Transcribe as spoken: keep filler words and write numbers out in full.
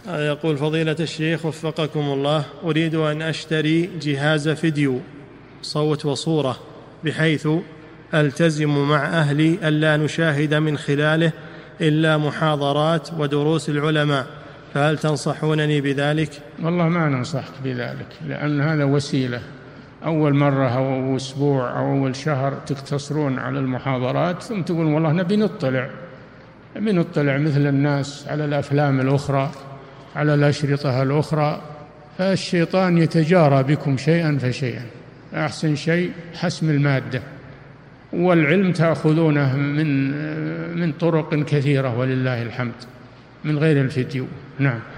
يقول فضيلة الشيخ وفقكم الله، أريد أن أشتري جهاز فيديو صوت وصورة بحيث ألتزم مع أهلي ألا نشاهد من خلاله إلا محاضرات ودروس العلماء، فهل تنصحونني بذلك؟ والله ما ننصحك بذلك، لأن هذا وسيلة. أول مرة أو أسبوع أو أول شهر تقتصرون على المحاضرات، ثم تقول والله نبي نطلع نبي نطلع مثل الناس على الأفلام الأخرى، على الأشرطة الأخرى، فالشيطان يتجارى بكم شيئا فشيئا. أحسن شيء حسم المادة، والعلم تأخذونه من من طرق كثيرة ولله الحمد من غير الفيديو. نعم.